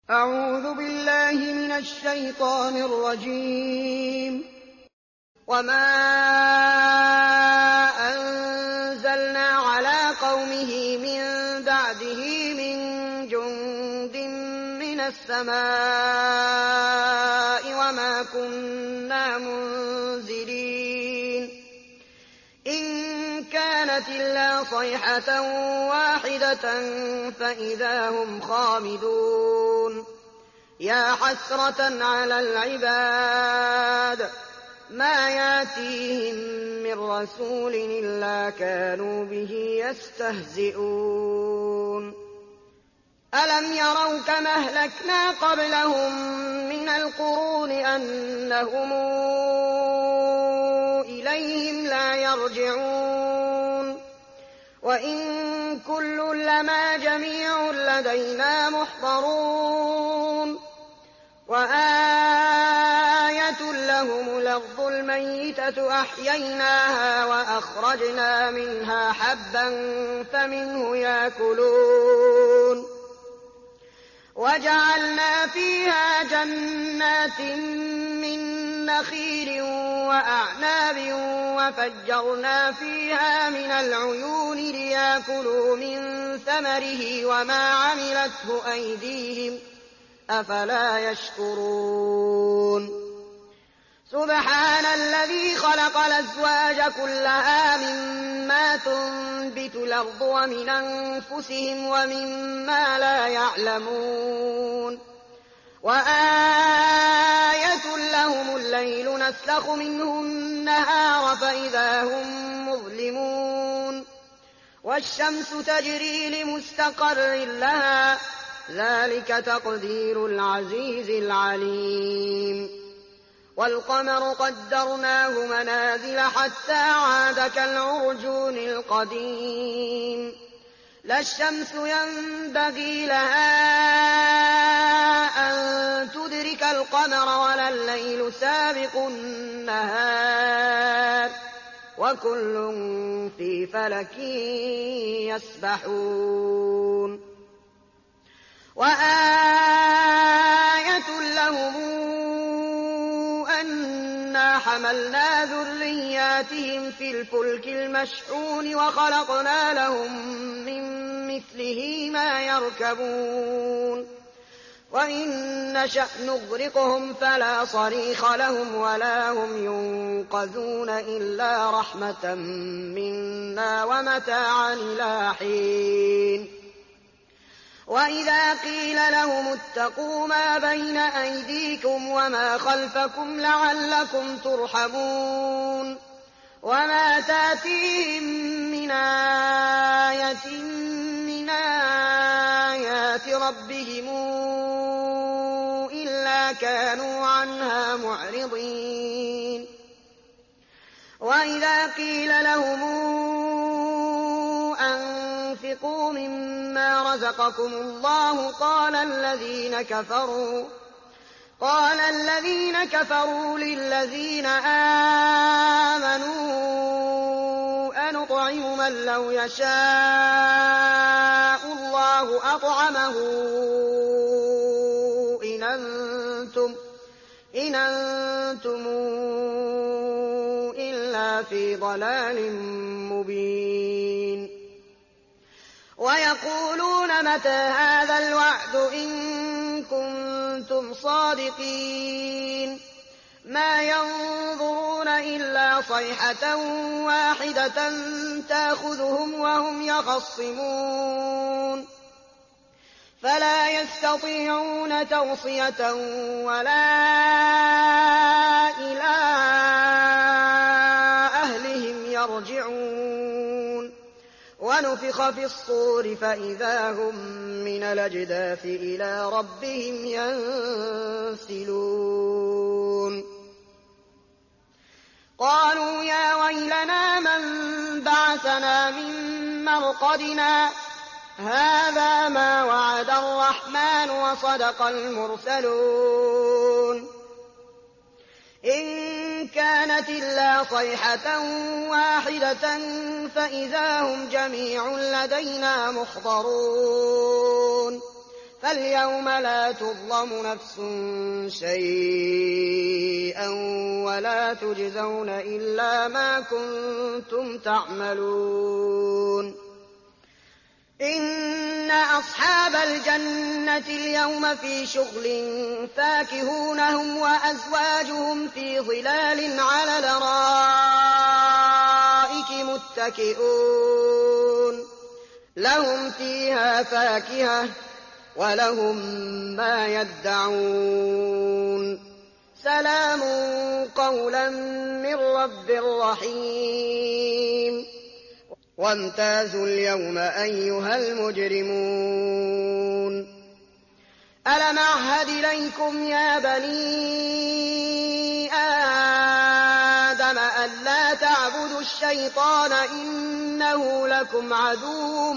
أعوذ بالله من الشيطان الرجيم. وما أنزلنا على قومه من بعده من جند من السماء وما كنا منزلين إن كانت إلا صيحة واحدة فإذا هم خامدون. يا حسرة على العباد ما ياتيهم من رسول إلا كانوا به يستهزئون. ألم يروا كما أهلكنا قبلهم من القرون أنهم إليهم لا يرجعون. وإن كل لما جميع لدينا محضرون. وآية لهم الأرض الميتة أحييناها وأخرجنا منها حبا فمنه يأكلون. وجعلنا فيها جنات من نخيل وأعناب وفجرنا فيها من العيون ليأكلوا من ثمره وما عملته أيديهم أفلا يشكرون. سبحان الذي خلق الأزواج كلها مما تنبت الأرض ومن أنفسهم ومما لا يعلمون. وآية لهم الليل نسلخ منه النهار فإذا هم مظلمون. والشمس تجري لمستقر لها ذلك تقدير العزيز العليم. والقمر قدرناه منازل حتى عاد كالعرجون القديم. لا الشمس ينبغي لها أن تدرك القمر ولا الليل سابق النهار وكل في فلك يسبحون. وآية لهم أنا حملنا ذرياتهم في الفلك المشحون وخلقنا لهم من مثله ما يركبون. وإن نشأ نغرقهم فلا صريخ لهم ولا هم ينقذون إلا رحمة منا ومتاعا إلى حين. وإذا قيل لهم اتقوا ما بين أيديكم وما خلفكم لعلكم ترحمون. وما تأتيهم من آية من آيات ربهم إلا كانوا عنها معرضين. وإذا قيل لهم أنفقوا مما رزقكم الله قال الذين كفروا للذين آمنوا أنطعم من لو يشاء الله أطعمه إن أنتم إلا في ضلال مبين. ويقولون متى هذا الوعد إن كنتم صادقين. ما ينظرون إلا صيحة واحدة تأخذهم وهم يخصمون. فلا يستطيعون توصية ولا إلى أهلهم يرجعون. ونفخ في الصور فإذا هم من الأجداث إلى ربهم ينسلون. قالوا يا ويلنا من بعثنا من مرقدنا هذا ما وعد الرحمن وصدق المرسلون. إن كانت إلا صيحة واحدة فإذا هم جميع لدينا محضرون. فاليوم لا تظلم نفس شيئا ولا تجزون إلا ما كنتم تعملون إن أصحاب الجنة اليوم في شغل فاكهون هم وأزواجهم في ظلال على الأرائك متكئون لهم فيها فاكهة ولهم ما يدعون سلام قولا من رب رحيم وامتازوا اليوم أيها المجرمون ألم أعهد إليكم يا بني آدم ألا تعبدوا الشيطان إنه لكم عدو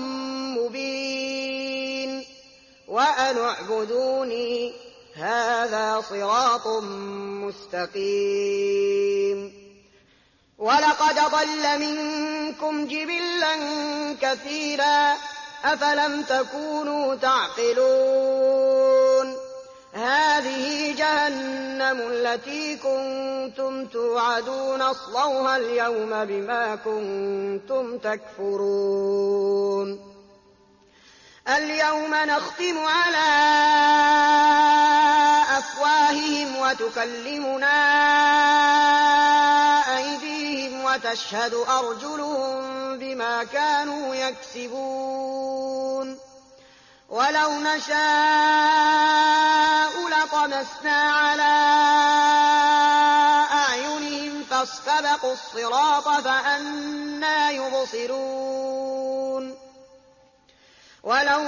مبين وأن اعبدوني هذا صراط مستقيم ولقد ضل منكم جبلا كثيرا أفلم تكونوا تعقلون هذه جهنم التي كنتم توعدون اصلوها اليوم بما كنتم تكفرون اليوم نختم على أفواههم وتكلمنا أيديهم وتشهد أرجلهم بما كانوا يكسبون ولو نشاء لطمسنا على أعينهم فاستبقوا الصراط فأنى يبصرون ولو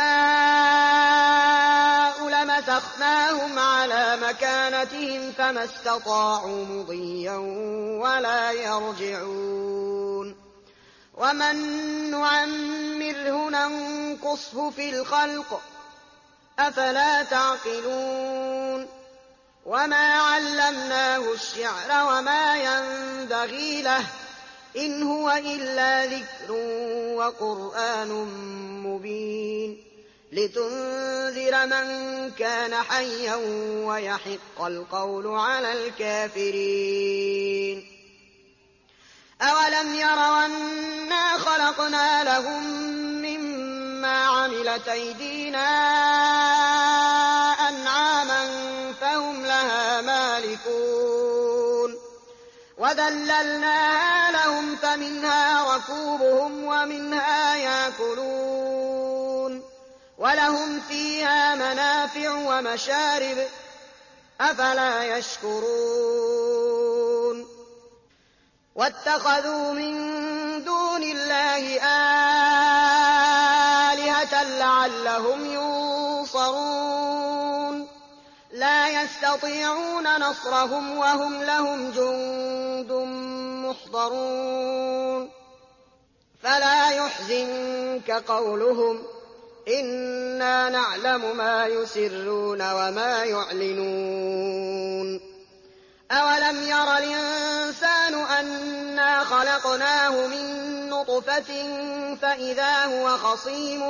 نشاء لمسخناهم على مكانتهم فما استطاعوا مضيا ولا يرجعون ومن نعمره ننقصه في الخلق أفلا تعقلون وما علمناه الشعر وما ينبغي له إن هو إلا ذكر وقرآن مبين لتنذر من كان حيا ويحق القول على الكافرين أولم يروا أنا خلقنا لهم مما عملت أيدينا أنعاما فهم لها مالكون وذللناها لهم فمنها ركوبهم ومنها يأكلون ولهم فيها منافع ومشارب أفلا يشكرون واتخذوا من دون الله آلهة لعلهم ينصرون لا يستطيعون نصرهم وهم لهم جند محضرون فلا يحزنك قولهم إنا نعلم ما يسرون وما يعلنون أولم ير الإنسان أنا خلقناه من نطفة فإذا هو خصيم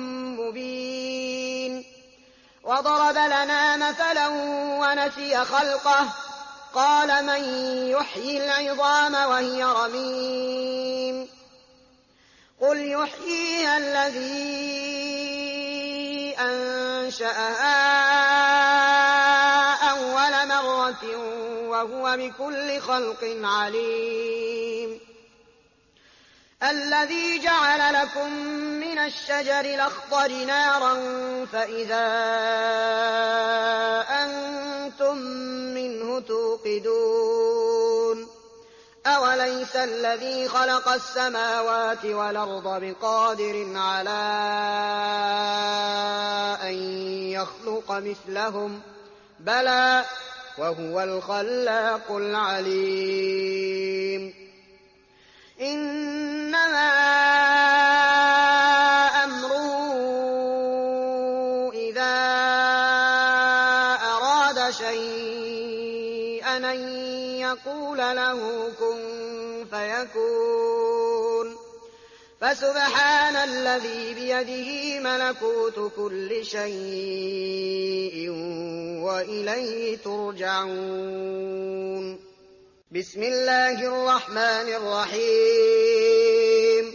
مبين وضرب لنا مثلا ونسي خلقه قال من يحيي العظام وهي رميم قل يحييها الذي أنشأها أول مرة وهو بكل خلق عليم الذي جعل لكم من الشجر الأخضر نارا فإذا أنتم منه توقدون أوليس الذي خلق السماوات والأرض بقادر على أن يخلق مثلهم بلى وهو الخلاق العليم إنما أمره إذا أراد شيئا أن يقول له كن فيكون فسبحان الذي بيده ملكوت كل شيء وإليه ترجعون. بسم الله الرحمن الرحيم.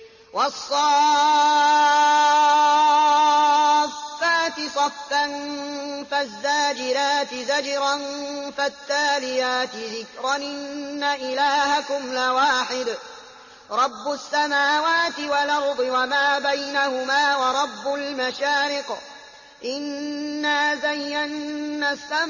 والصافات صفا فالزاجرات زجرا فالتاليات ذكرا إن إلهكم لواحد رب السماوات والأرض وما بينهما ورب المشارق إنا زينا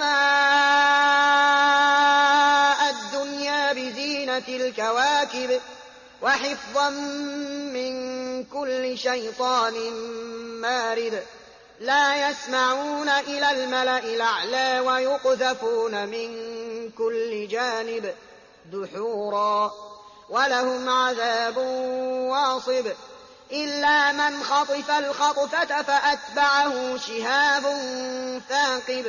السماء الدنيا بزينة الكواكب وحفظا من كل شيطان مارد لا يسمعون إلى الملأ الأعلى ويقذفون من كل جانب دحورا ولهم عذاب واصب إلا من خطف الخطفة فأتبعه شهاب ثاقب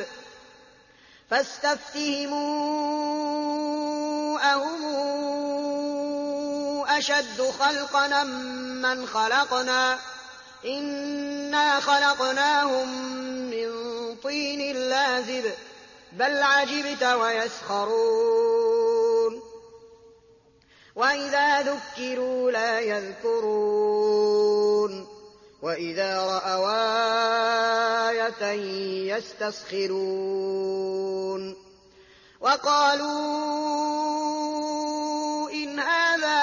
فاستفتهموا أهم أشد خلقا من خلقنا إنا خلقناهم من طين لازب بل عجبت ويسخرون وإذا ذكروا لا يذكرون وإذا رأوا آية يستسخرون وقالوا إن هذا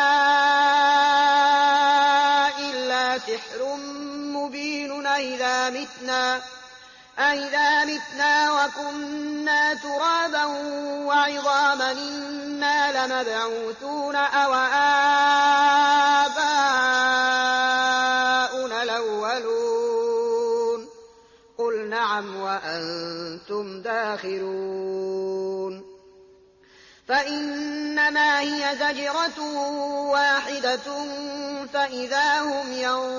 إلا سحر مبين أئذا متنا وكنا ترابا وعظاما إنا لمبعوثون أو آباؤنا الأولون قل نعم وأنتم داخرون فإنما هي زجرة واحدة فإذا هم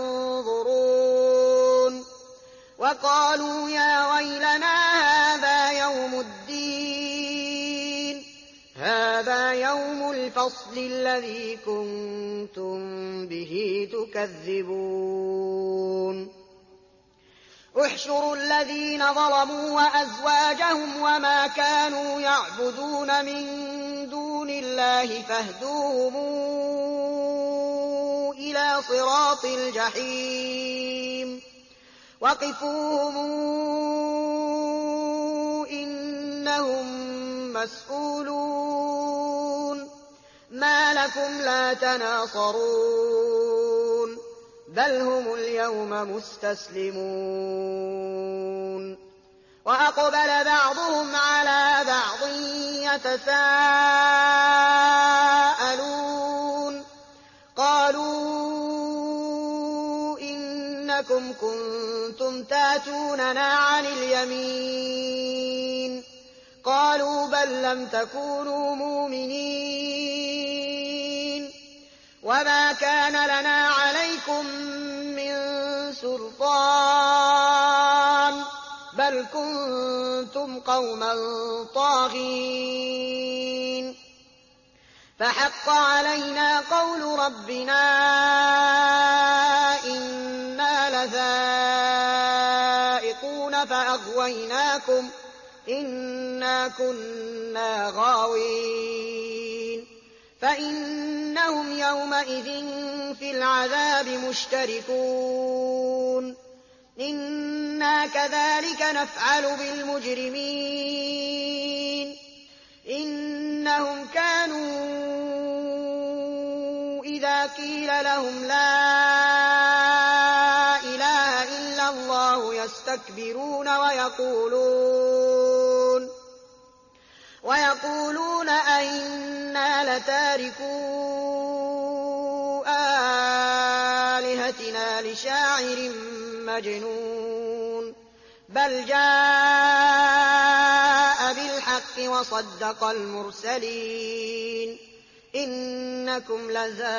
ينظرون وقالوا يا ويلنا هذا يوم الفصل الذي كنتم به تكذبون احشروا الذين ظلموا وأزواجهم وما كانوا يعبدون من دون الله فاهدوهم إلى صراط الجحيم وقفوهم إنهم مسؤولون ما لكم لا تناصرون بل هم اليوم مستسلمون وأقبل بعضهم على بعض يتساءلون قالوا إنكم كنتم تاتوننا عن اليمين قالوا بل لم تكونوا مؤمنين وما كان لنا عليكم من سلطان بل كنتم قوما طاغين فحق علينا قول ربنا إنا لذائقون فأغويناكم إنا كنا غاوين فإنهم يومئذ في العذاب مشتركون إنا كذلك نفعل بالمجرمين إنهم كانوا إذا قيل لهم لا إله إلا الله يستكبرون ويقولون أئنا لتاركو آلهتنا لشاعر مجنون بل جاء بالحق وصدق المرسلين إنكم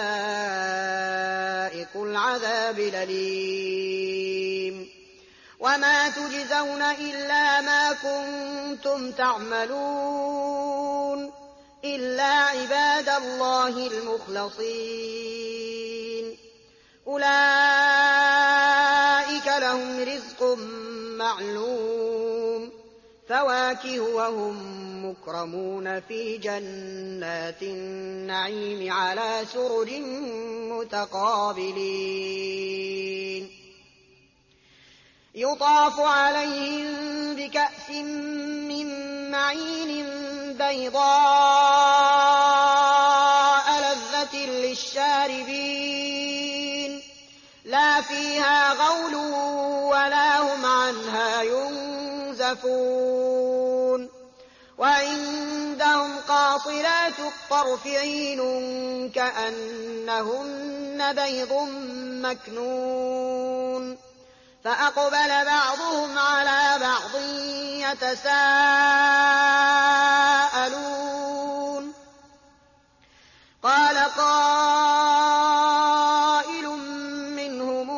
لذائق العذاب الأليم وما تجزون إلا ما كنتم تعملون إلا عباد الله المخلصين أولئك لهم رزق معلوم فواكه وهم مكرمون في جنات النعيم على سرر متقابلين يطاف عليهم بكأس من معين بيضاء لذة للشاربين لا فيها غول ولا هم عنها ينزفون وعندهم قاصرات الطرف عين كأنهن بيض مكنون فأقبل بعضهم على بعض يتساءلون قال قائل منهم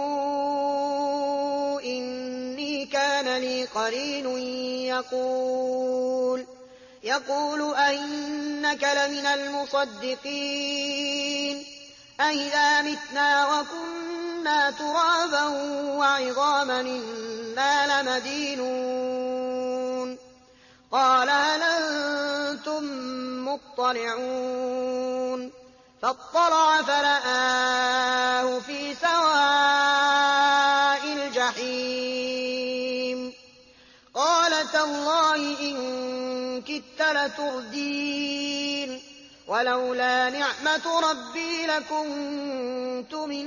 إني كان لي قرين يقول أئنك لمن المصدقين أئذا متنا وكنا ترابا وعظاما إنا لمدينون قال هل أنتم مطلعون فاطلع فرآه في سواء الجحيم قال تالله إن كدت لتردين ولولا نعمة ربي لكنت من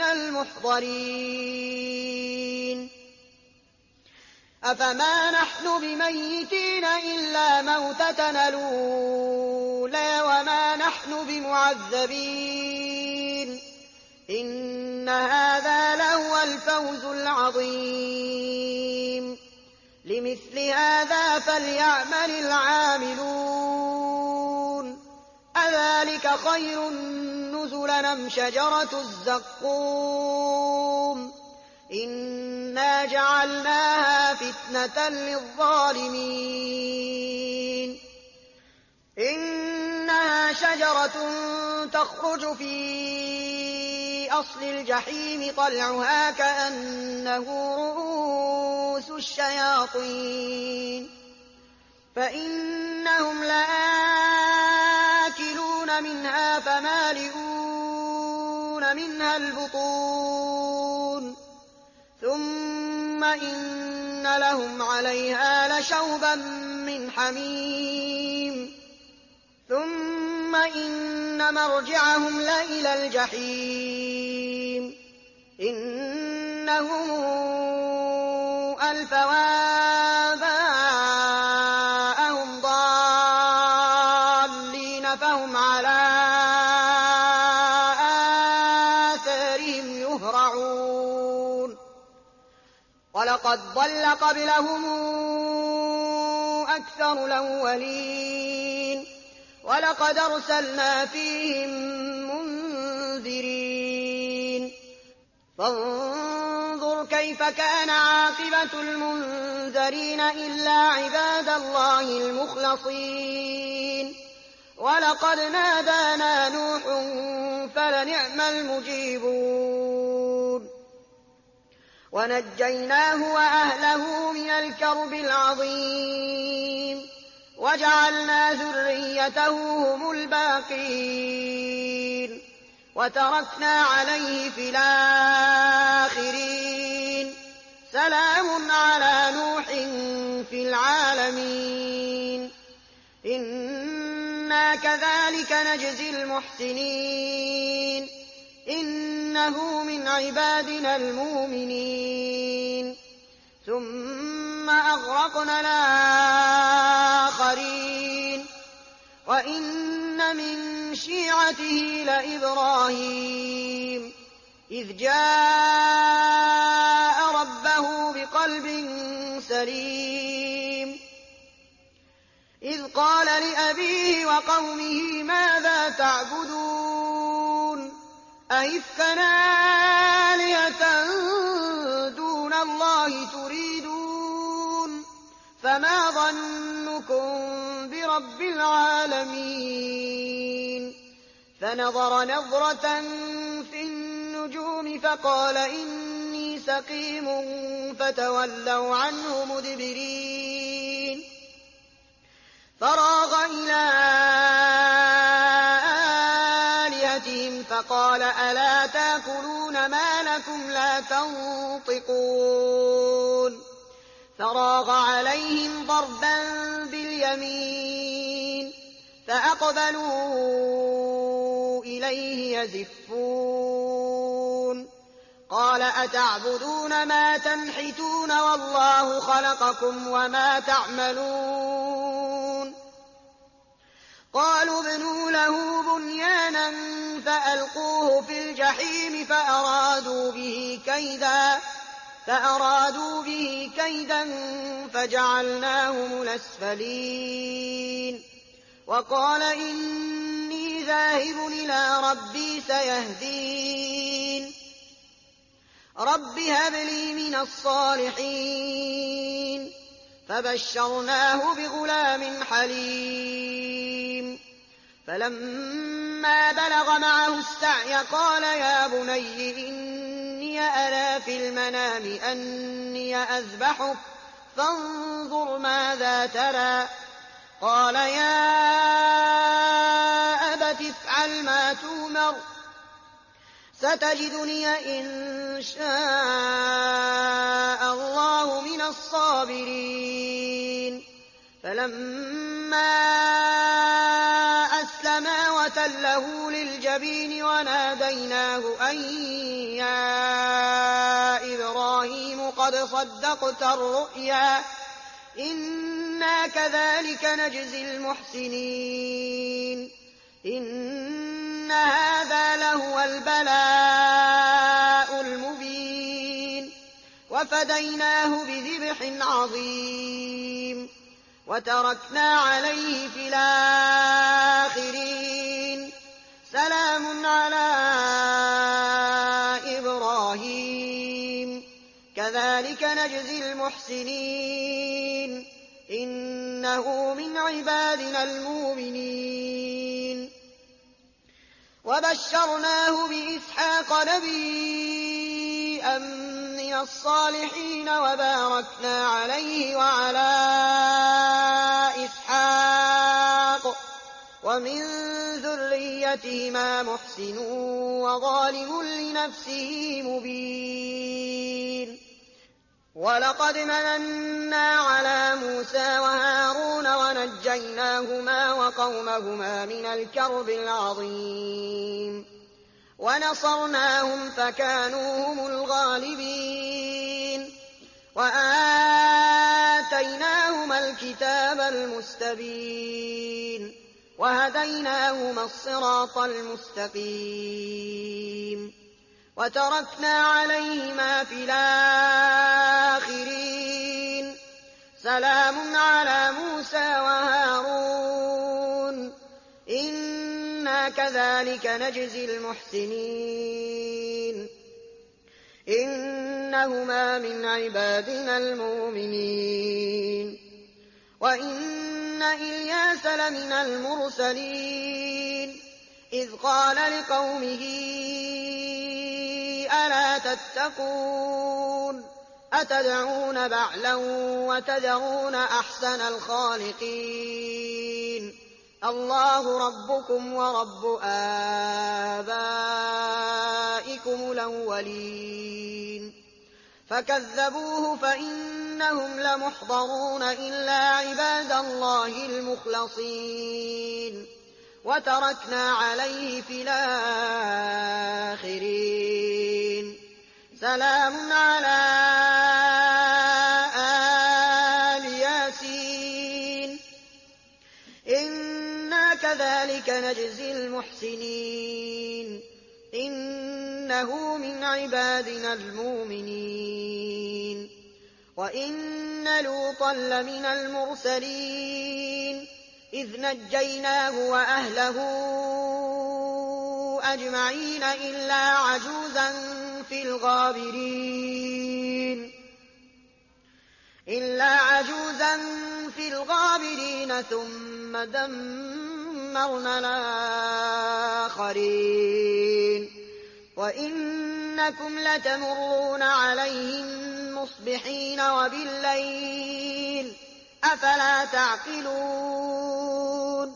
المحضرين أفما نحن بميتين إلا موتتنا الأولى وما نحن بمعذبين إن هذا لهو الفوز العظيم لمثل هذا فليعمل العاملون أذلك خير نزلا أم شجرة الزقوم إنا جعلناها فتنة للظالمين إنها شجرة تخرج في أصل الجحيم طلعها كأنه رؤوس الشياطين فإنهم لآكلون منها فمالئون منها البطون ثم إن لهم عليها لشوبا من حميم ثم إن مرجعهم لإلى الجحيم إنهم ألفوا آباءهم ضالين فهم على آثارهم يهرعون ولقد ضل قبلهم أكثر الأولين ولقد أرسلنا فيهم منذرين فانظر كيف كان عاقبة المنذرين إلا عباد الله المخلصين ولقد نادانا نوح فلنعم المجيبون ونجيناه وأهله من الكرب العظيم وجعلنا ذريته هم الباقين وتركنا عليه في الآخرين سلام على نوح في العالمين إنا كذلك نجزي المحسنين إنه من عبادنا المؤمنين ثم أغرقنا الآخرين وإن من شيعته لإبراهيم إذ جاء ربه بقلب سليم إذ قال لأبيه وقومه ماذا تعبدون أئفكا آلهة دون الله تريدون فما ظنكم برب العالمين فنظر نظرة في النجوم فقال إني سقيم فتولوا عنه مدبرين فراغ إلى آلهتهم فقال ألا تأكلون ما لكم لا تنطقون فراغ عليهم ضربا باليمين فأقبلوا إليه يزفون قال أتعبدون ما تنحتون والله خلقكم وما تعملون قالوا ابنوا له بنيانا فألقوه في الجحيم فأرادوا به كيدا فجعلناهم الأسفلين وقال إني ذاهب إلى ربي سيهدين رب هب لي من الصالحين فبشرناه بغلام حليم فلما بلغ معه السعي قال يا بني إني أرى في المنام أني أذبحك فانظر ماذا ترى قال يا أبت افعل ما تؤمر ستجدني إن شاء الله من الصابرين فلما أسلما وتله للجبين وناديناه أن يا إبراهيم قد صدقت الرؤيا إنا كذلك نجزي المحسنين إن هذا لهو البلاء المبين وفديناه بذبح عظيم وتركنا عليه في الآخرين سلام على إبراهيم كذلك نجزي المحسنين إنه من عبادنا المؤمنين وبشرناه بإسحاق نبيا من الصالحين وباركنا عليه وعلى إسحاق ومن ذريتهما محسن وظالم لنفسه مبين ولقد مننا على موسى وهارون ونجيناهما وقومهما من الكرب العظيم ونصرناهم فكانوا هم الغالبين وآتيناهما الكتاب المستبين وهديناهما الصراط المستقيم وتركنا عليهما في الآخرين سلام على موسى وهارون إنا كذلك نجزي المحسنين إنهما من عبادنا المؤمنين وإن إلياس لمن المرسلين إذ قال لقومه ألا تتقون أتدعون بعلا وتذرون أحسن الخالقين الله ربكم ورب آبائكم الأولين فكذبوه فإنهم لمحضرون إلا عباد الله المخلصين وتركنا عليه في الآخرين سلام على آل ياسين إنا كذلك نجزي المحسنين إنه من عبادنا المؤمنين وإن لوطا لمن المرسلين إذ نجيناه وأهله أجمعين إلا عجوزا في الغابرين ثم دمرنا الآخرين وإن إنكم لتمرون عليهم مصبحين وبالليل أفلا تعقلون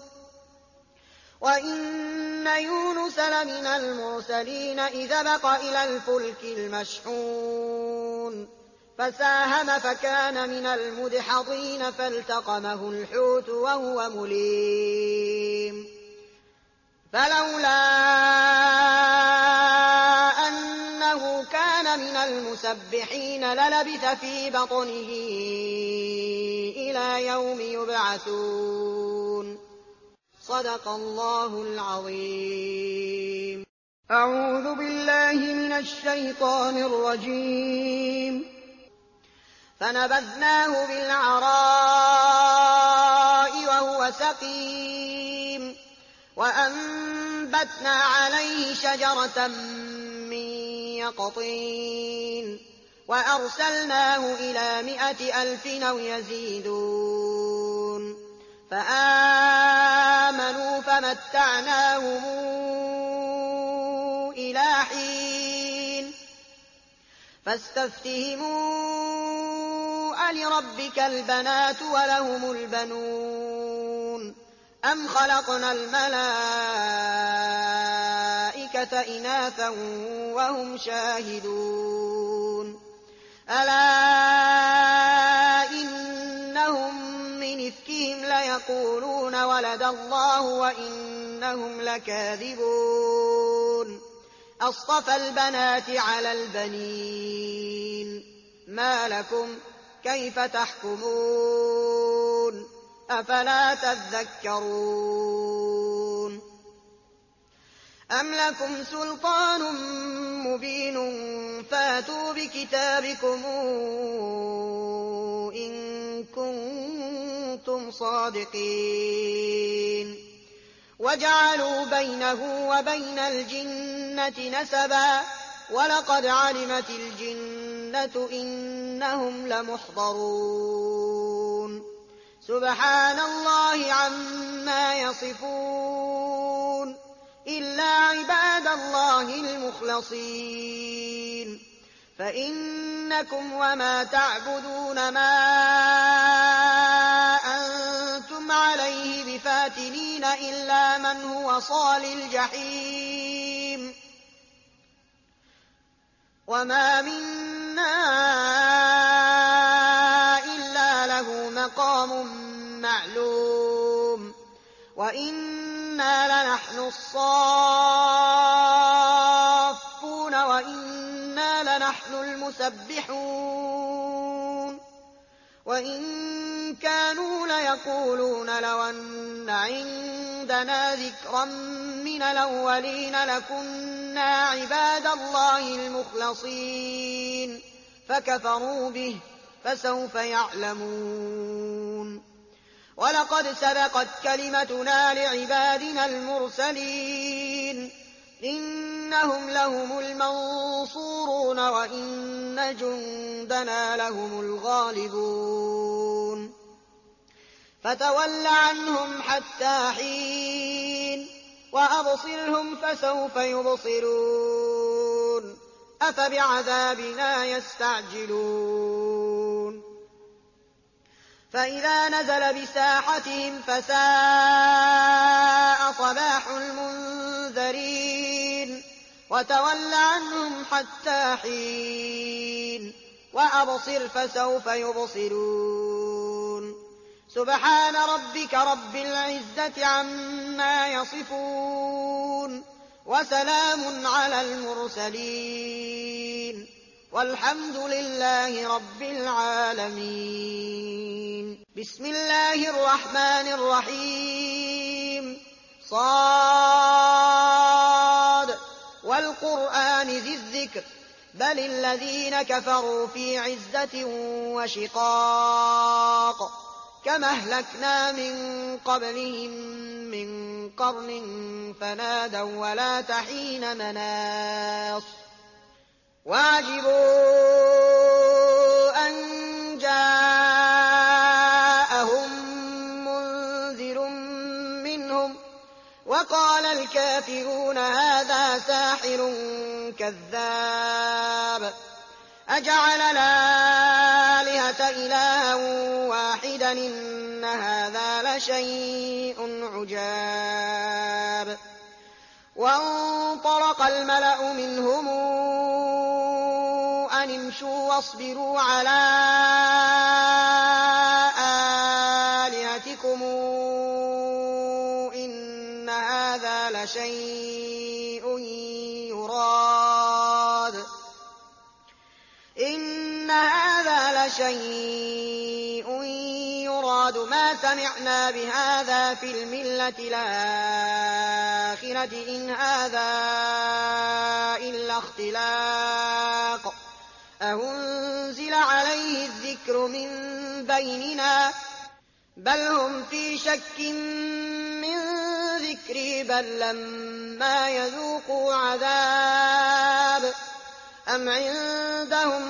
وإن يونس لمن المرسلين إذ بق إلى الفلك المشحون فساهم فكان من المدحضين فالتقمه الحوت وهو مليم فلولا أنه كان من المسبحين للبث في بطنه إلى يوم يبعثون صدق الله العظيم. أعوذ بالله من الشيطان الرجيم. فنبذناه بالعراء وهو سقيم وأنبتنا عليه شجرة من يقطين وأرسلناه إلى 100,000 أو يزيدون فآمنوا فمتعناهم إلى حين فاستفتهموا ألربك البنات ولهم البنون أم خلقنا الملائكة إناثا وهم شاهدون ألا إنهم من إفكهم ليقولون ولد الله وإنهم لكاذبون أصطفى البنات على البنين ما لكم كيف تحكمون أفلا تذكرون أم لكم سلطان مبين فاتوا بكتابكم إن كنتم صادقين وجعلوا بينه وبين الجنة نسبا ولقد علمت الجنة إنهم لمحضرون سبحان الله عما يصفون إلا عباد الله المخلصين فإنكم وما تعبدون ما أنتم عليه بفاتنين إلا من هو صال الجحيم وما منا إلا له مقام معلوم وإنا لنحن الصافون وإنا لنحن المسبحون وإن كانوا ليقولون لو أن عندنا ذكرا من الأولين لكنا عباد الله المخلصين فكفروا به فسوف يعلمون ولقد سبقت كلمتنا لعبادنا المرسلين إنهم لهم المنصورون وإن جندنا لهم الغالبون فتول عنهم حتى حين وأبصرهم فسوف يبصرون أفبعذابنا يستعجلون فإذا نزل بساحتهم فساء صباح المنذرين وتول عنهم حتى حين وأبصر فسوف يبصرون سبحان ربك رب العزة عما يصفون وسلام على المرسلين والحمد لله رب العالمين. بسم الله الرحمن الرحيم صاد والقرآن ذي الذكر بل الذين كفروا في عزة وشقاق كما أهلكنا من قبلهم من قرن فنادوا ولا تحين مناص وعجبوا أن جاءهم منذر منهم وقال الكافرون هذا ساحر كذاب أجعل الآلهة إلها واحدا إن هذا لشيء عجاب وانطلق الملأ منهم أن امشوا واصبروا على آلهتكم إن هذا لشيء يراد ما سمعنا بهذا في الملة الآخرة إن هذا إلا اختلاق أأنزل عليه الذكر من بيننا بل هم في شك من ذكري بل لما يذوقوا عذاب أم عندهم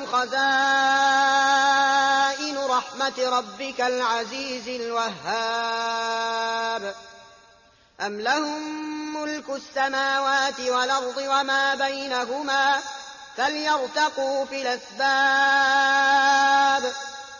خزائن رحمة ربك العزيز الوهاب أم لهم ملك السماوات والأرض وما بينهما فليرتقوا في الأسباب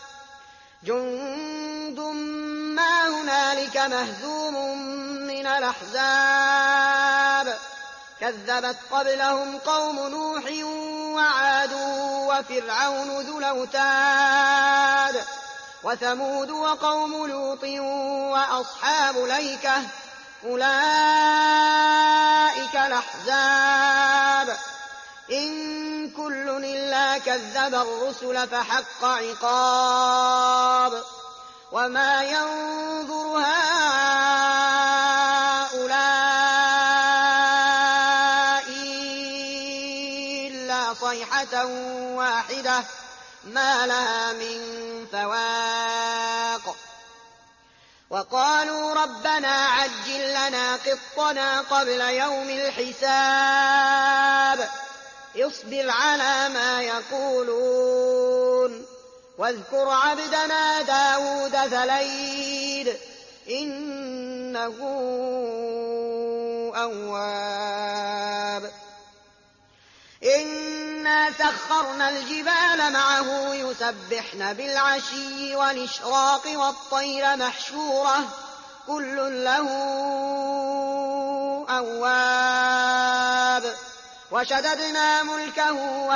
جند ما هنالك مهزوم من الأحزاب كذبت قبلهم قوم نوح وعاد وفرعون ذو الأوتاد وثمود وقوم لوط وأصحاب الأيكة أولئك الأحزاب إن كل إلا كذب الرسل فحق عقاب وما ينظر هؤلاء إلا صيحة واحدة ما لها من فواق وقالوا ربنا عجل لنا قطنا قبل يوم الحساب اصبر على ما يقولون واذكر عبدنا داود ذا الأيد إنه أواب إنا سخرنا الجبال معه يسبحن بالعشي والإشراق والطير محشورة كل له أواب وشددنا ملكه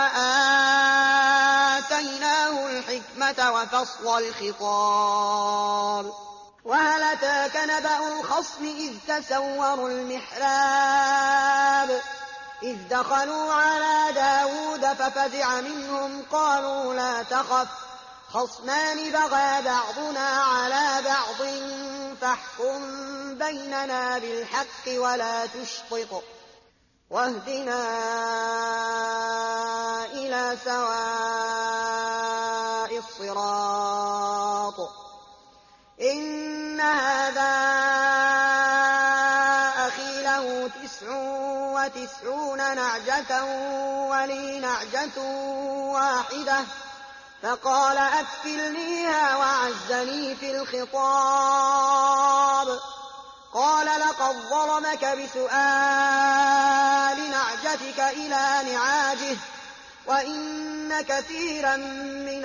وآتيناه الحكمة وفصل الخطاب وهل أتاك نبأ الخصم إذ تسوروا المحراب إذ دخلوا على داود ففزع منهم قالوا لا تخف خصمان بغى بعضنا على بعض فاحكم بيننا بالحق ولا تشطط واهدنا إلى سواء الصراط إن هذا أخي له 99 نعجة ولي نعجة واحدة فقال أكفلنيها وعزني في الخطاب قال لقد ظلمك بسؤال نعجتك إلى نعاجه وإن كثيرا من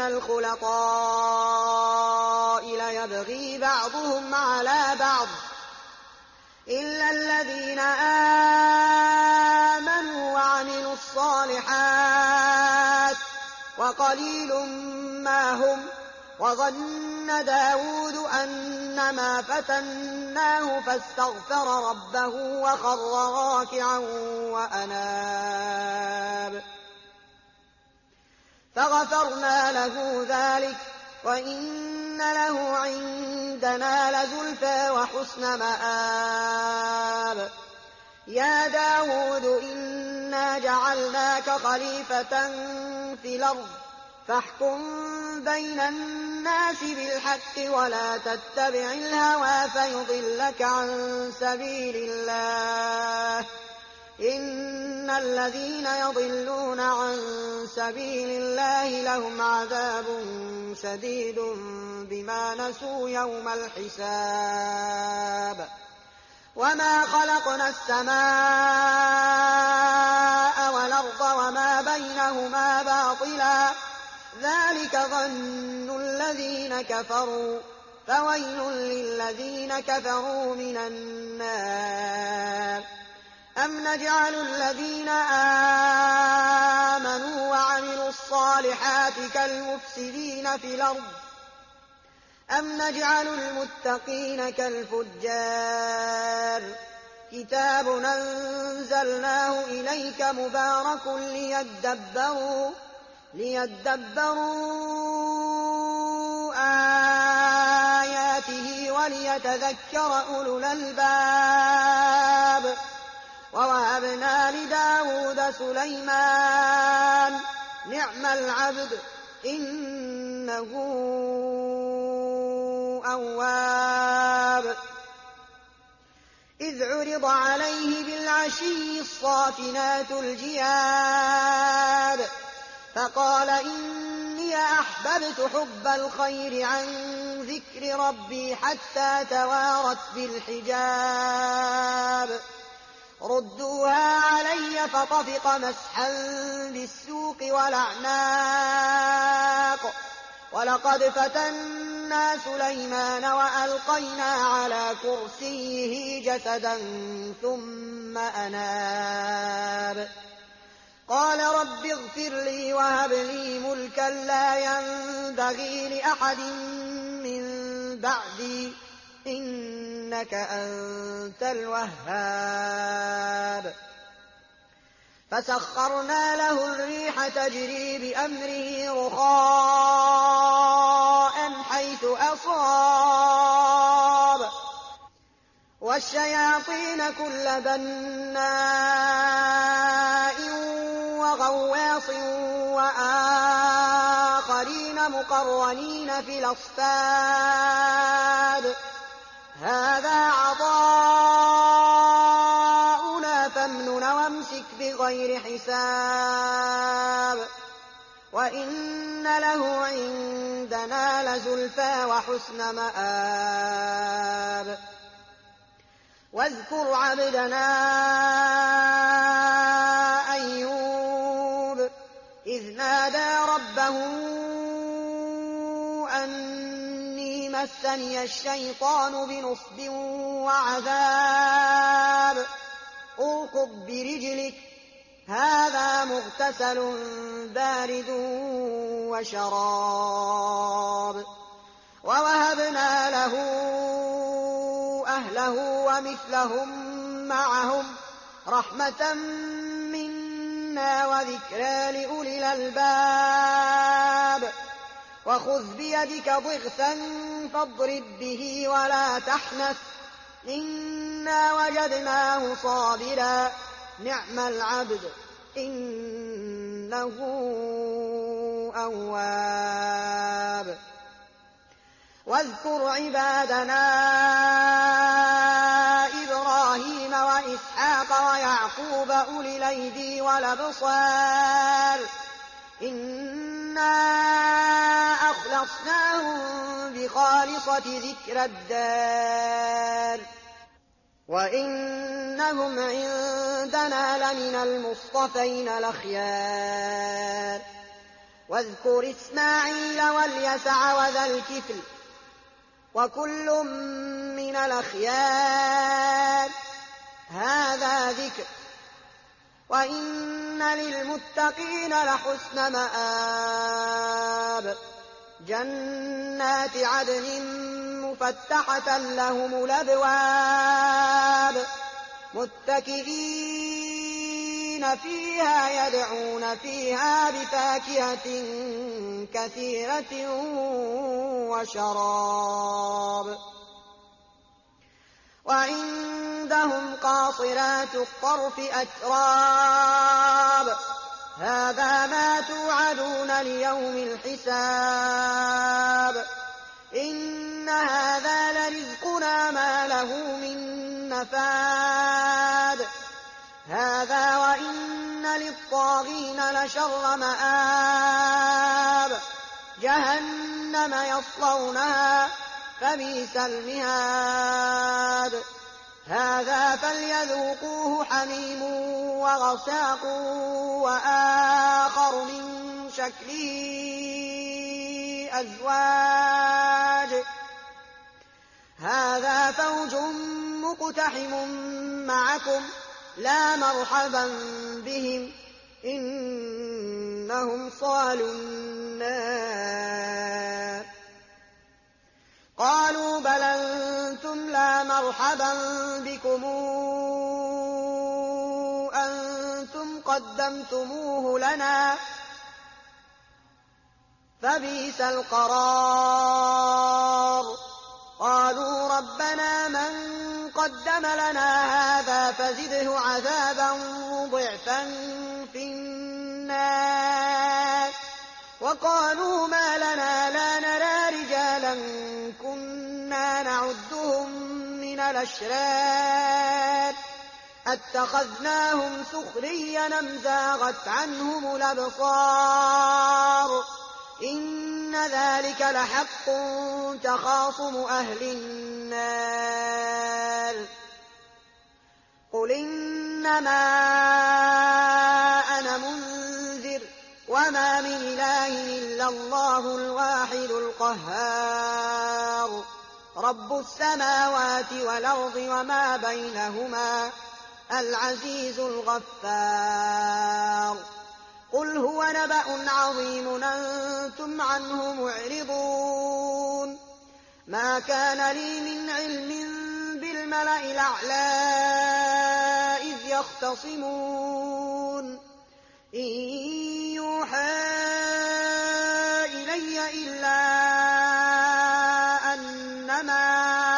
الخلطاء ليبغي بعضهم على بعض إلا الذين آمنوا وعملوا الصالحات وقليل ما هم وظن داود أنما فتناه فاستغفر ربه وخر راكعا وأناب فغفرنا له ذلك وإن له عندنا لزلفى وحسن مآب يا داود إنا جعلناك خليفة في الأرض فاحكم بين الناس بالحق ولا تتبع الهوى فيضلك عن سبيل الله إن الذين يضلون عن سبيل الله لهم عذاب شديد بما نسوا يوم الحساب وما خلقنا السماء والأرض وما بينهما باطلا ذلك ظن الذين كفروا فويل للذين كفروا من النار أم نجعل الذين آمنوا وعملوا الصالحات كالمفسدين في الأرض أم نجعل المتقين كالفجار كتاب أنزلناه إليك مبارك ليدبروا آياته وليتذكر أولو الألباب ووهبنا لداود سليمان نعم العبد إنه أواب إذ عرض عليه بالعشي الصافنات الجياد فقال إني أحببت حب الخير عن ذكر ربي حتى توارت بالحجاب ردوها علي فطفق مسحا بالسوق والأعناق ولقد فتنا سليمان وألقينا على كرسيه جسدا ثم أناب قال رب اغفر لي وهب لي ملكا لا ينبغي لأحد من بعدي إنك أنت الوهاب فسخرنا له الريح تجري بأمره رخاء حيث أصاب والشياطين كل بناء وغواص وآخرين مقرنين في الأصفاد هذا عطاؤنا فامنن وامسك بغير حساب وإن له عندنا لزلفى وحسن مآب واذكر عبدنا أيوب إذ نادى ربه أني مسني الشيطان بنصب وعذاب اركض برجلك هذا مغتسل بارد وشراب ووهبنا له أهله ومثلهم معهم رحمة منا وذكرى لأولي الألباب وخذ بيدك ضغثا فاضرب به ولا تحنث إنا وجدناه صابرا نعم العبد إنه أواب واذكر عبادنا إبراهيم وإسحاق ويعقوب أولي الأيدي والأبصار إنا أخلصناهم بخالصة ذكر الدار وإنهم عندنا لمن المصطفين الأخيار واذكر إسماعيل واليسع وذا الكفل وكل من الأخيار هذا ذكر وإن للمتقين لحسن مآب جنات عدن مفتحة لهم الأبواب متكئين فيها يدعون فيها بفاكهة كثيرة وشراب وعندهم قاصرات الطرف أتراب هذا ما توعدون ليوم الحساب إن هذا لرزقنا ما له من نفاد هذا وإن للطاغين لشر مآب جهنم يصلونها فبئس المهاد هذا فليذوقوه حميم وغساق وآخر من شكله أزواج هذا فوج مقتحم معكم لا مرحبا بهم إنهم صالوا النار قالوا بل أنتم لا مرحبا بكم أنتم قدمتموه لنا فبئس القرار قالوا ربنا من قدم لنا هذا فزده عذابا ضعفا في النار وقالوا ما لنا لا نرى رجالا كنا نعدهم من الأشرار أتخذناهم سخريا أم زاغت عنهم الأبصار إن ذلك لحق تخاصم أهل النار قل إنما أنا منذر وما من إله إلا الله الواحد القهار رب السماوات والأرض وما بينهما العزيز الغفار قل هو نبأ عظيم أنتم عنه معرضون ما كان لي من علم بالملأ الأعلى إذ يختصمون إن يوحى إلي إلا أنما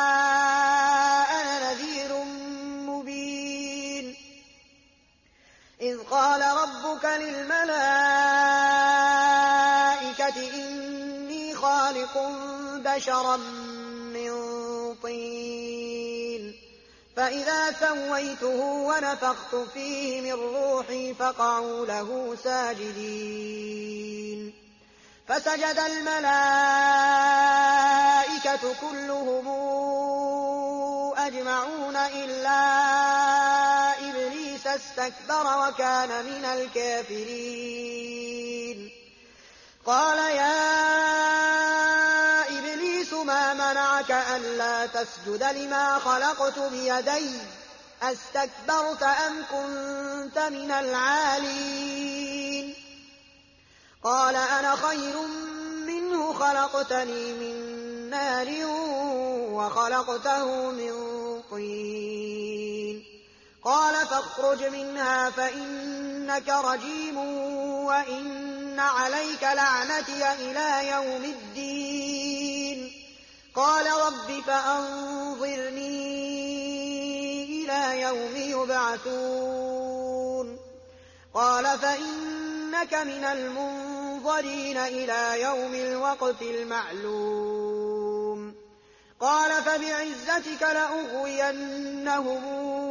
أنا نذير مبين إذ قال ربك للملائكة إني خالق بشرا من طين فإذا سويته ونفخت فيه من روحي فقعوا له ساجدين فسجد الملائكة كلهم أجمعون إلا إبليس استكبر وكان من الكافرين قال يا إبليس ما منعك ألا تسجد لما خلقت بيدي أستكبرت أم كنت من العالين قال أنا خير منه خلقتني من نار وخلقته من طين قال فاخرج منها فإنك رجيم وإن عليك لعنتي إلى يوم الدين قال رب فأنظرني إلى يوم يبعثون قال فإنك من المنظرين إلى يوم الوقت المعلوم قال فبعزتك لأغوينهم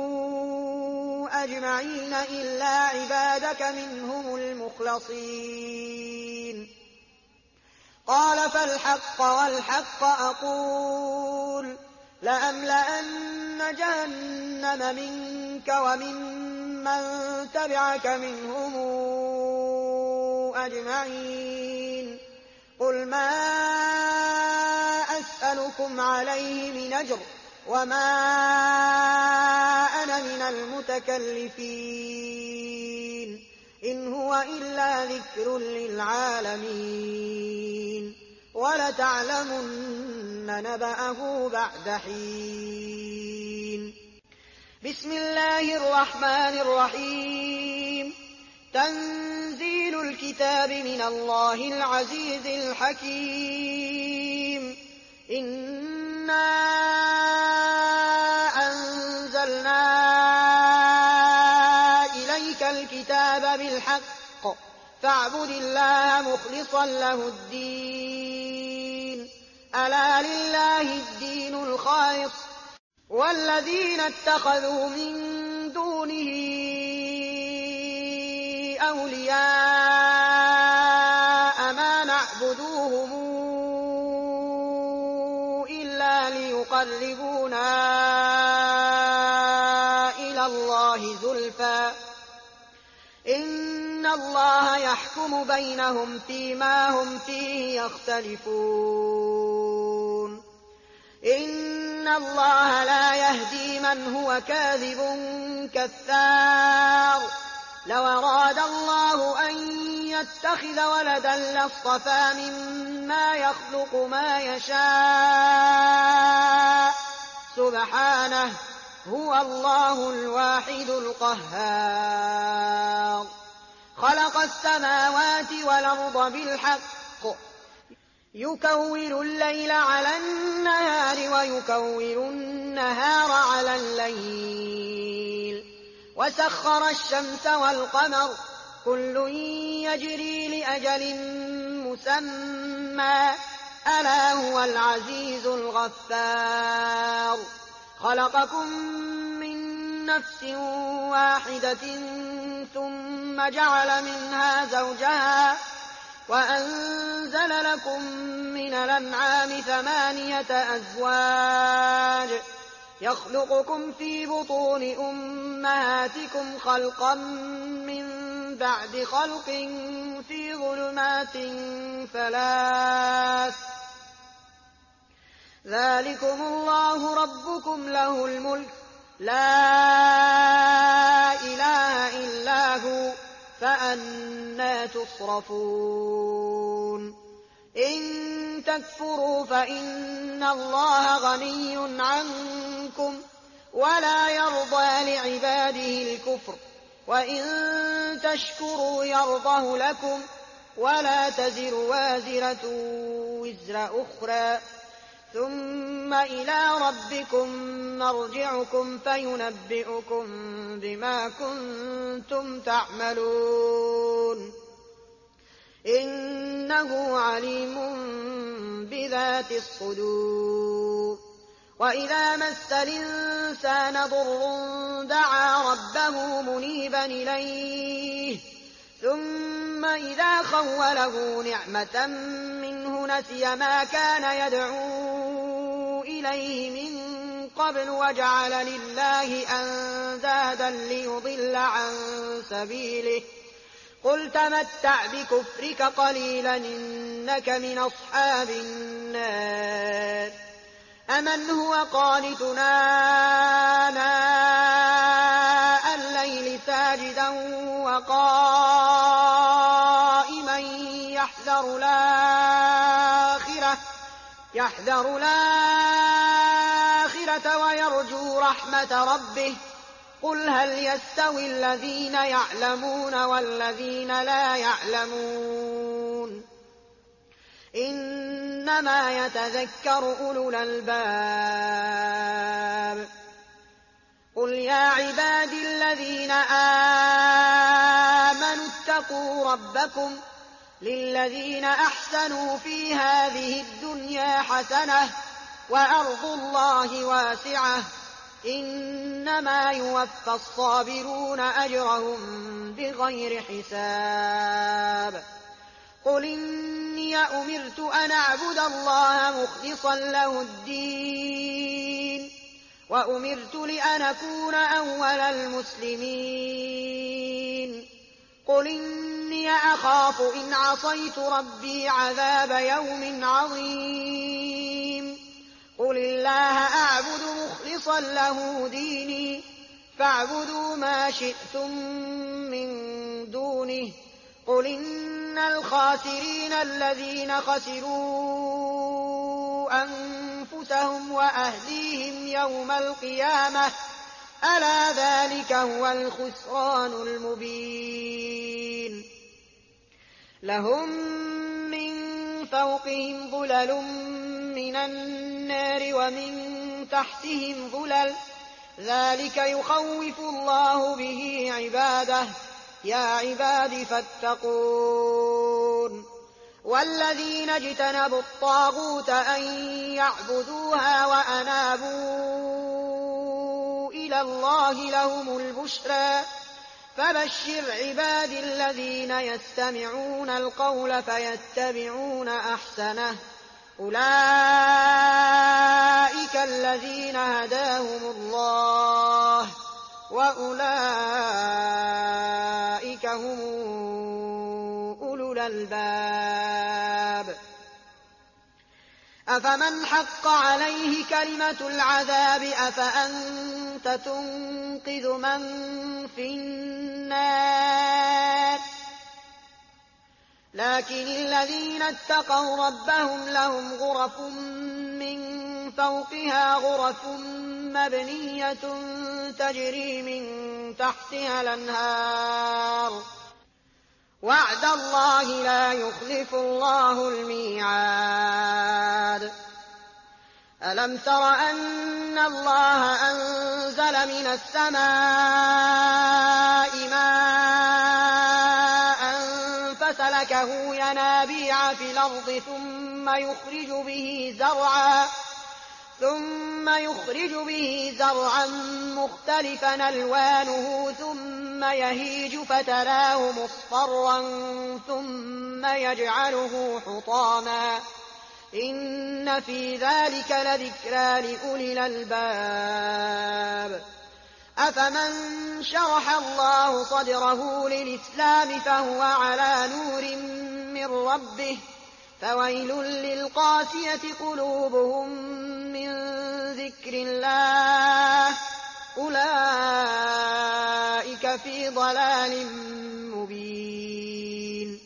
أجمعين إلا عبادك منهم المخلصين قال فالحق والحق أقول لأملأن جهنم منك وممن تبعك منهم أجمعين قل ما أسألكم عليه من أجر وما أنا من المتكلفين إن هو إلا ذكر للعالمين ولتعلمن نبأه بعد حين بسم الله الرحمن الرحيم تنزيل الكتاب من الله العزيز الحكيم إنا أنزلنا إليك الكتاب بالحق فاعبد الله مخلصا له الدين ألا لله الدين الخالص والذين اتخذوا من دونه أولياء ما نعبدوهم إلا ليقربونا الله زلفى إن الله يحكم بينهم فيما هم فيه يختلفون إن الله لا يهدي من هو كاذب كذاب لو أراد الله أن يتخذ ولدا لاصطفى مما يخلق ما يشاء سبحانه هو الله الواحد القهار خلق السماوات والأرض بالحق يكور الليل على النهار ويكور النهار على الليل وسخر الشمس والقمر كل يجري لأجل مسمى ألا هو العزيز الغفار خلقكم من نفس واحدة ثم جعل منها زوجها وأنزل لكم من الأنعام 8 أزواج يخلقكم في بطون أمهاتكم خلقا من بعد خلق في ظلمات 3 ذلكم الله ربكم له الملك لا إله إلا هو فأنى تصرفون إن تكفروا فإن الله غني عنكم ولا يرضى لعباده الكفر وإن تشكروا يرضه لكم ولا تزر وازرة وزر أخرى ثم إلى ربكم مرجعكم فينبئكم بما كنتم تعملون إنه عليم بذات الصدور وإذا مس الإنسان ضر دعا ربه منيبا إليه ثم إذا خوله نعمة منه نسي ما كان يدعو إليه من قبل وجعل لله أندادا ليضل عن سبيله قل تمتع بكفرك قليلا إنك من أصحاب النار أمن هو قانتنا آناء الليل ساجدا وقائما يحذر الآخرة ويرجو رحمة ربه قل هل يستوي الذين يعلمون والذين لا يعلمون إنما يتذكر أولو الألباب قل يا عبادي الذين آمنوا اتقوا ربكم للذين أحسنوا في هذه الدنيا حسنة وأرض الله واسعة إنما يوفى الصابرون أجرهم بغير حساب قل إني أمرت أن أعبد الله مخلصا له الدين وأمرت لأن أكون أول المسلمين قل إني أخاف إن عصيت ربي عذاب يوم عظيم قل الله أعبد مخلصا له ديني فاعبدوا ما شئتم من دونه قل إن الخاسرين الذين خسروا أنفسهم وأهليهم يوم القيامة ألا ذلك هو الخسران المبين لهم من فوقهم ظلل من النار ومن تحتهم ظلل ذلك يخوف الله به عباده يا عباد فاتقون والذين اجتنبوا الطاغوت أن يعبدوها وأنابوا إلى الله لهم البشرى فبشر عباد الذين يستمعون القول فيتبعون أحسنه أولئك الذين هداهم الله وأولئك هم أولو الألباب. أفمن حق عليه كلمة العذاب أفأنت تنقذ من في النار. لكن الذين اتقوا ربهم لهم غرف من فوقها غرف مبنية تجري من تحتها الأنهار. وعد الله لا يخلف الله الميعاد. ألم تر أن الله أنزل من السماء ماء فسلكه ينابيع في الأرض ثم يخرج به زرعا مختلفا ألوانه ثم يهيج فتراه مصفرا ثم يجعله حطاما إن في ذلك لذكرى لأولي الألباب. أفمن شرح الله صدره للإسلام فهو على نور من ربه فويل للقاسية قلوبهم من ذكر الله أولئك في ضلال مبين.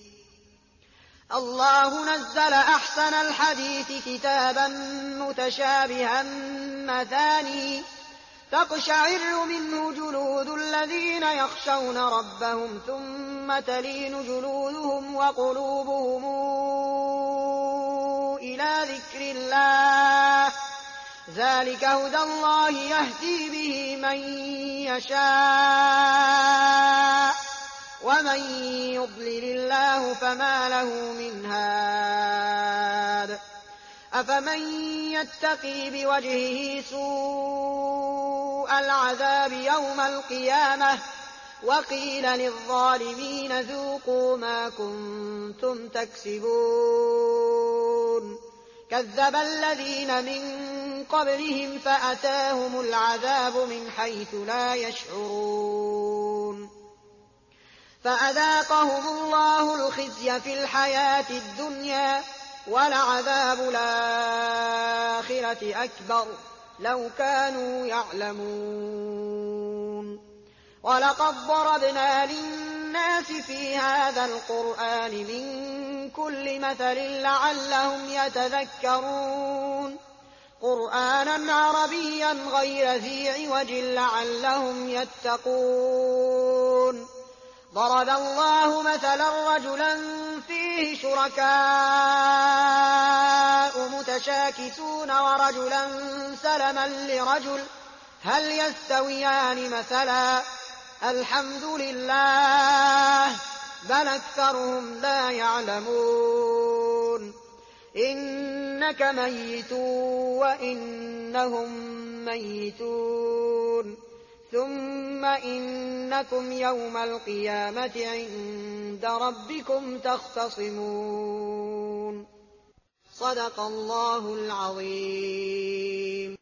الله نزل أحسن الحديث كتابا متشابها مثاني تقشعر منه جلود الذين يخشون ربهم ثم تلين جلودهم وقلوبهم إلى ذكر الله ذلك هدى الله يهدي به من يشاء ومن يضلل الله فما له من هاد. أفمن يتقي بوجهه سوء العذاب يوم القيامة وقيل للظالمين ذوقوا ما كنتم تكسبون. كذب الذين من قبلهم فأتاهم العذاب من حيث لا يشعرون فأذاقهم الله الخزي في الحياة الدنيا ولعذاب الآخرة أكبر لو كانوا يعلمون. ولقد ضربنا للناس في هذا القرآن من كل مثل لعلهم يتذكرون قرآنا عربيا غير ذي عوج لعلهم يتقون. ضرب الله مثلا رجلا فيه شركاء متشاكسون ورجلا سلما لرجل هل يستويان مثلا الحمد لله بل أكثرهم لا يعلمون. إنك ميت وإنهم ميتون ثم إنكم يوم القيامة عند ربكم تختصمون. صدق الله العظيم.